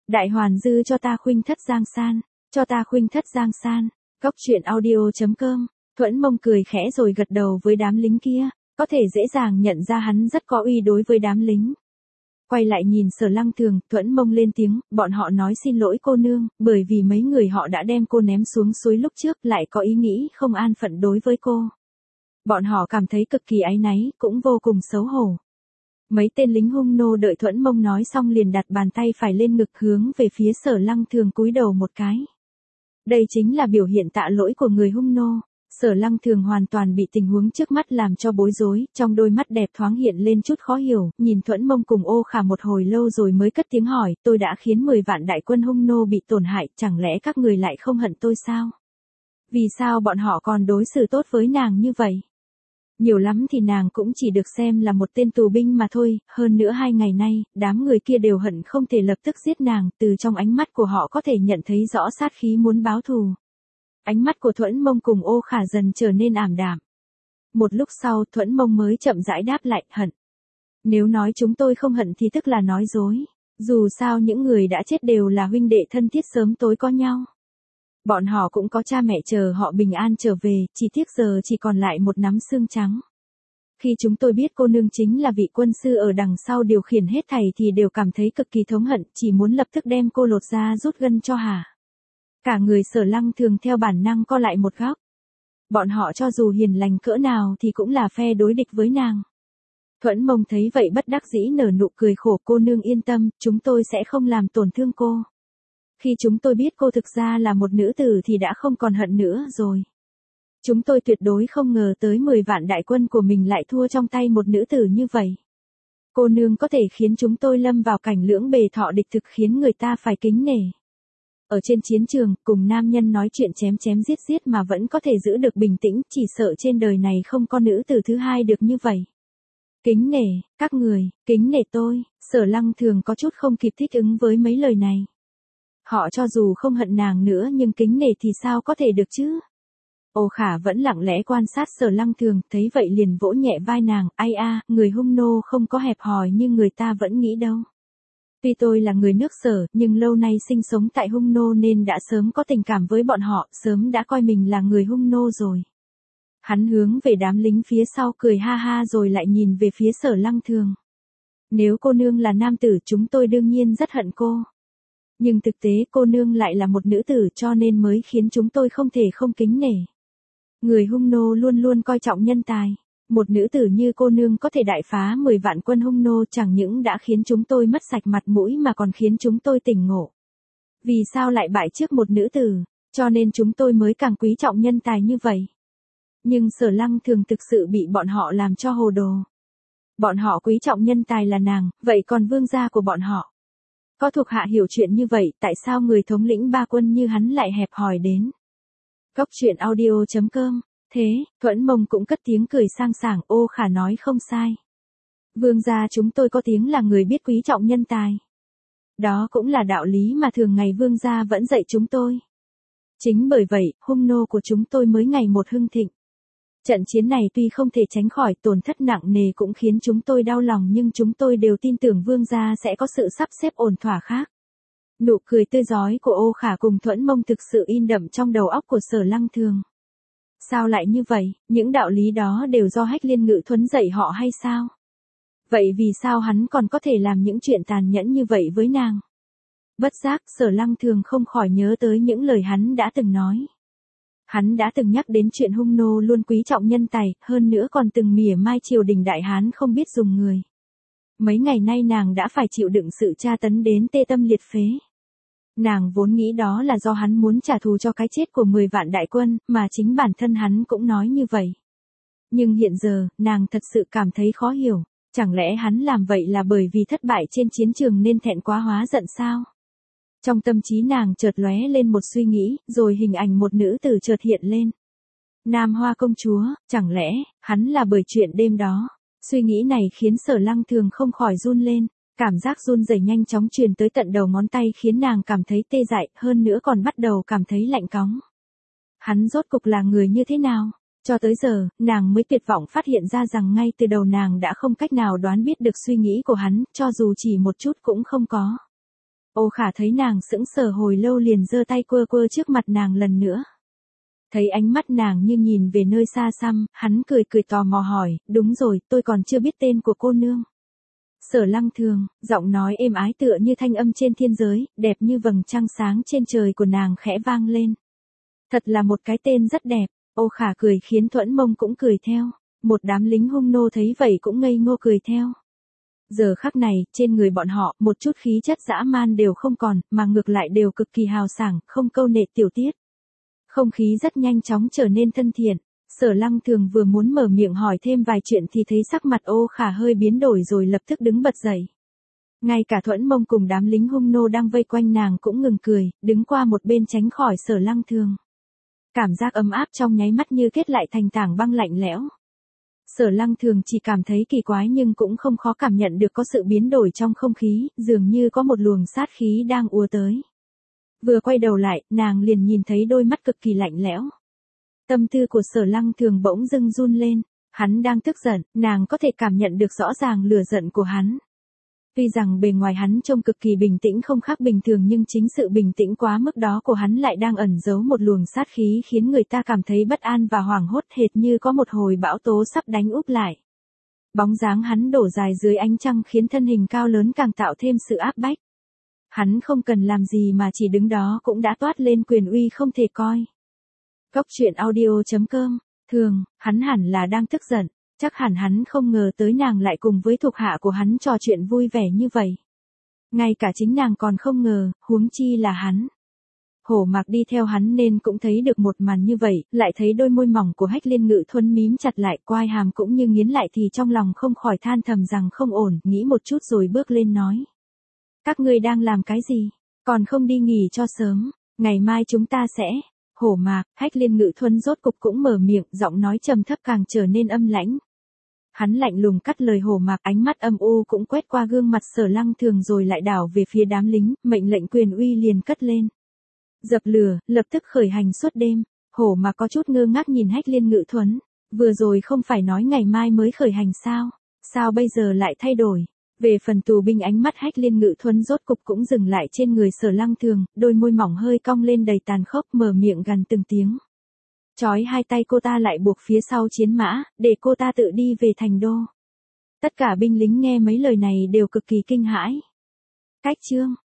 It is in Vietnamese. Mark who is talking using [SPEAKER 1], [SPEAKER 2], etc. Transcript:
[SPEAKER 1] Đại hoàn dư cho ta khuynh thất giang san, cho ta khuynh thất giang san. Góc truyện audio.com. Thuẫn Mông cười khẽ rồi gật đầu với đám lính kia, có thể dễ dàng nhận ra hắn rất có uy đối với đám lính. Quay lại nhìn Sở Lăng Thường, Thuẫn Mông lên tiếng, bọn họ nói xin lỗi cô nương, bởi vì mấy người họ đã đem cô ném xuống suối lúc trước, lại có ý nghĩ không an phận đối với cô. Bọn họ cảm thấy cực kỳ áy náy, cũng vô cùng xấu hổ. Mấy tên lính hung nô đợi Thuẫn Mông nói xong liền đặt bàn tay phải lên ngực hướng về phía Sở Lăng Thường cúi đầu một cái. Đây chính là biểu hiện tạ lỗi của người hung nô. Sở Lăng Thường hoàn toàn bị tình huống trước mắt làm cho bối rối, trong đôi mắt đẹp thoáng hiện lên chút khó hiểu, nhìn Thuẫn Mông cùng Ô Khả một hồi lâu rồi mới cất tiếng hỏi, tôi đã khiến 10 vạn đại quân hung nô bị tổn hại, chẳng lẽ các người lại không hận tôi sao? Vì sao bọn họ còn đối xử tốt với nàng như vậy? Nhiều lắm thì nàng cũng chỉ được xem là một tên tù binh mà thôi, hơn nữa 2 ngày nay, đám người kia đều hận không thể lập tức giết nàng, từ trong ánh mắt của họ có thể nhận thấy rõ sát khí muốn báo thù. Ánh mắt của Thuẫn Mông cùng Ô Khả dần trở nên ảm đạm. Một lúc sau Thuẫn Mông mới chậm rãi đáp lại, hận. Nếu nói chúng tôi không hận thì tức là nói dối. Dù sao những người đã chết đều là huynh đệ thân thiết sớm tối có nhau. Bọn họ cũng có cha mẹ chờ họ bình an trở về, chỉ tiếc giờ chỉ còn lại một nắm xương trắng. Khi chúng tôi biết cô nương chính là vị quân sư ở đằng sau điều khiển hết thảy thì đều cảm thấy cực kỳ thống hận, chỉ muốn lập tức đem cô lột ra rút gân cho hả. Cả người Sở Lăng Thường theo bản năng co lại một góc. Bọn họ cho dù hiền lành cỡ nào thì cũng là phe đối địch với nàng. Thuẫn Mông thấy vậy bất đắc dĩ nở nụ cười khổ, cô nương yên tâm, chúng tôi sẽ không làm tổn thương cô. Khi chúng tôi biết cô thực ra là một nữ tử thì đã không còn hận nữa rồi. Chúng tôi tuyệt đối không ngờ tới 10 vạn đại quân của mình lại thua trong tay một nữ tử như vậy. Cô nương có thể khiến chúng tôi lâm vào cảnh lưỡng bề thọ địch thực khiến người ta phải kính nể. Ở trên chiến trường, cùng nam nhân nói chuyện chém chém giết giết mà vẫn có thể giữ được bình tĩnh, chỉ sợ trên đời này không có nữ tử thứ hai được như vậy. Kính nể, các người, kính nể tôi, Sở Lăng Thường có chút không kịp thích ứng với mấy lời này. Họ cho dù không hận nàng nữa nhưng kính nể thì sao có thể được chứ? Ô Khả vẫn lặng lẽ quan sát Sở Lăng Thường, thấy vậy liền vỗ nhẹ vai nàng, ai a, người hung nô không có hẹp hòi như người ta vẫn nghĩ đâu. Tuy tôi là người nước Sở, nhưng lâu nay sinh sống tại hung nô nên đã sớm có tình cảm với bọn họ, sớm đã coi mình là người hung nô rồi. Hắn hướng về đám lính phía sau cười ha ha rồi lại nhìn về phía Sở Lăng Thường. Nếu cô nương là nam tử chúng tôi đương nhiên rất hận cô. Nhưng thực tế cô nương lại là một nữ tử cho nên mới khiến chúng tôi không thể không kính nể. Người hung nô luôn luôn coi trọng nhân tài. Một nữ tử như cô nương có thể đại phá 10 vạn quân hung nô chẳng những đã khiến chúng tôi mất sạch mặt mũi mà còn khiến chúng tôi tỉnh ngộ. Vì sao lại bại trước một nữ tử, cho nên chúng tôi mới càng quý trọng nhân tài như vậy. Nhưng Sở Lăng Thường thực sự bị bọn họ làm cho hồ đồ. Bọn họ quý trọng nhân tài là nàng, vậy còn vương gia của bọn họ. Có thuộc hạ hiểu chuyện như vậy, tại sao người thống lĩnh 3 quân như hắn lại hẹp hòi đến. Góc truyện audio.com. Thế, Thuẫn Mông cũng cất tiếng cười sang sảng, Ô Khả nói không sai. Vương gia chúng tôi có tiếng là người biết quý trọng nhân tài. Đó cũng là đạo lý mà thường ngày vương gia vẫn dạy chúng tôi. Chính bởi vậy, hung nô của chúng tôi mới ngày một hưng thịnh. Trận chiến này tuy không thể tránh khỏi tổn thất nặng nề cũng khiến chúng tôi đau lòng nhưng chúng tôi đều tin tưởng vương gia sẽ có sự sắp xếp ổn thỏa khác. Nụ cười tươi rói của Ô Khả cùng Thuẫn Mông thực sự in đậm trong đầu óc của Sở Lăng Thường. Sao lại như vậy, những đạo lý đó đều do Hách Liên Ngự Thuấn dạy họ hay sao? Vậy vì sao hắn còn có thể làm những chuyện tàn nhẫn như vậy với nàng? Bất giác, Sở Lăng Thường không khỏi nhớ tới những lời hắn đã từng nói. Hắn đã từng nhắc đến chuyện hung nô luôn quý trọng nhân tài, hơn nữa còn từng mỉa mai triều đình Đại Hán không biết dùng người. Mấy ngày nay nàng đã phải chịu đựng sự tra tấn đến tê tâm liệt phế. Nàng vốn nghĩ đó là do hắn muốn trả thù cho cái chết của 10 vạn đại quân, mà chính bản thân hắn cũng nói như vậy. Nhưng hiện giờ, nàng thật sự cảm thấy khó hiểu, chẳng lẽ hắn làm vậy là bởi vì thất bại trên chiến trường nên thẹn quá hóa giận sao? Trong tâm trí nàng chợt lóe lên một suy nghĩ, rồi hình ảnh một nữ tử chợt hiện lên. Nam Hoa công chúa, chẳng lẽ, hắn là bởi chuyện đêm đó? Suy nghĩ này khiến Sở Lăng Thường không khỏi run lên. Cảm giác run rẩy nhanh chóng truyền tới tận đầu ngón tay khiến nàng cảm thấy tê dại, hơn nữa còn bắt đầu cảm thấy lạnh cóng. Hắn rốt cục là người như thế nào? Cho tới giờ, nàng mới tuyệt vọng phát hiện ra rằng ngay từ đầu nàng đã không cách nào đoán biết được suy nghĩ của hắn, cho dù chỉ một chút cũng không có. Ô Khả thấy nàng sững sờ hồi lâu liền giơ tay quơ quơ trước mặt nàng lần nữa. Thấy ánh mắt nàng như nhìn về nơi xa xăm, hắn cười cười tò mò hỏi, đúng rồi, tôi còn chưa biết tên của cô nương. Sở Lăng Thường, giọng nói êm ái tựa như thanh âm trên thiên giới, đẹp như vầng trăng sáng trên trời của nàng khẽ vang lên. Thật là một cái tên rất đẹp, Ô Khả cười khiến Thuẫn Mông cũng cười theo. Một đám lính hung nô thấy vậy cũng ngây ngô cười theo. Giờ khắc này, trên người bọn họ, một chút khí chất dã man đều không còn, mà ngược lại đều cực kỳ hào sảng, không câu nệ tiểu tiết. Không khí rất nhanh chóng trở nên thân thiện. Sở Lăng Thường vừa muốn mở miệng hỏi thêm vài chuyện thì thấy sắc mặt Ô Khả hơi biến đổi rồi lập tức đứng bật dậy. Ngay cả Thuẫn Mông cùng đám lính hung nô đang vây quanh nàng cũng ngừng cười, đứng qua một bên tránh khỏi Sở Lăng Thường. Cảm giác ấm áp trong nháy mắt như kết lại thành tảng băng lạnh lẽo. Sở Lăng Thường chỉ cảm thấy kỳ quái nhưng cũng không khó cảm nhận được có sự biến đổi trong không khí, dường như có một luồng sát khí đang ùa tới. Vừa quay đầu lại, nàng liền nhìn thấy đôi mắt cực kỳ lạnh lẽo. Tâm tư của Sở Lăng Thường bỗng dưng run lên, hắn đang tức giận, nàng có thể cảm nhận được rõ ràng lửa giận của hắn. Tuy rằng bề ngoài hắn trông cực kỳ bình tĩnh không khác bình thường nhưng chính sự bình tĩnh quá mức đó của hắn lại đang ẩn giấu một luồng sát khí khiến người ta cảm thấy bất an và hoảng hốt hệt như có một hồi bão tố sắp đánh úp lại. Bóng dáng hắn đổ dài dưới ánh trăng khiến thân hình cao lớn càng tạo thêm sự áp bách. Hắn không cần làm gì mà chỉ đứng đó cũng đã toát lên quyền uy không thể coi. Góc truyện audio.com, thường, hắn hẳn là đang tức giận. Chắc hẳn hắn không ngờ tới nàng lại cùng với thuộc hạ của hắn trò chuyện vui vẻ như vậy. Ngay cả chính nàng còn không ngờ, huống chi là hắn. Hổ Mạc đi theo hắn nên cũng thấy được một màn như vậy, lại thấy đôi môi mỏng của Hách Liên Ngự Thuấn mím chặt lại, quai hàm cũng như nghiến lại thì trong lòng không khỏi than thầm rằng không ổn, nghĩ một chút rồi bước lên nói. Các ngươi đang làm cái gì? Còn không đi nghỉ cho sớm, ngày mai chúng ta sẽ... Hổ Mạc, Hách Liên Ngự Thuấn rốt cục cũng mở miệng, giọng nói trầm thấp càng trở nên âm lãnh. Hắn lạnh lùng cắt lời Hổ Mạc, ánh mắt âm u cũng quét qua gương mặt Sở Lăng Thường rồi lại đảo về phía đám lính, mệnh lệnh quyền uy liền cất lên. Dập lửa, lập tức khởi hành suốt đêm. Hổ Mạc có chút ngơ ngác nhìn Hách Liên Ngự Thuấn, vừa rồi không phải nói ngày mai mới khởi hành sao? Sao bây giờ lại thay đổi? Về phần tù binh, ánh mắt Hách Liên Ngự Thuấn rốt cục cũng dừng lại trên người Sở Lăng Thường, đôi môi mỏng hơi cong lên đầy tàn khốc, mở miệng gằn từng tiếng. Chói hai tay cô ta lại buộc phía sau chiến mã, để cô ta tự đi về thành đô. Tất cả binh lính nghe mấy lời này đều cực kỳ kinh hãi. Cách chương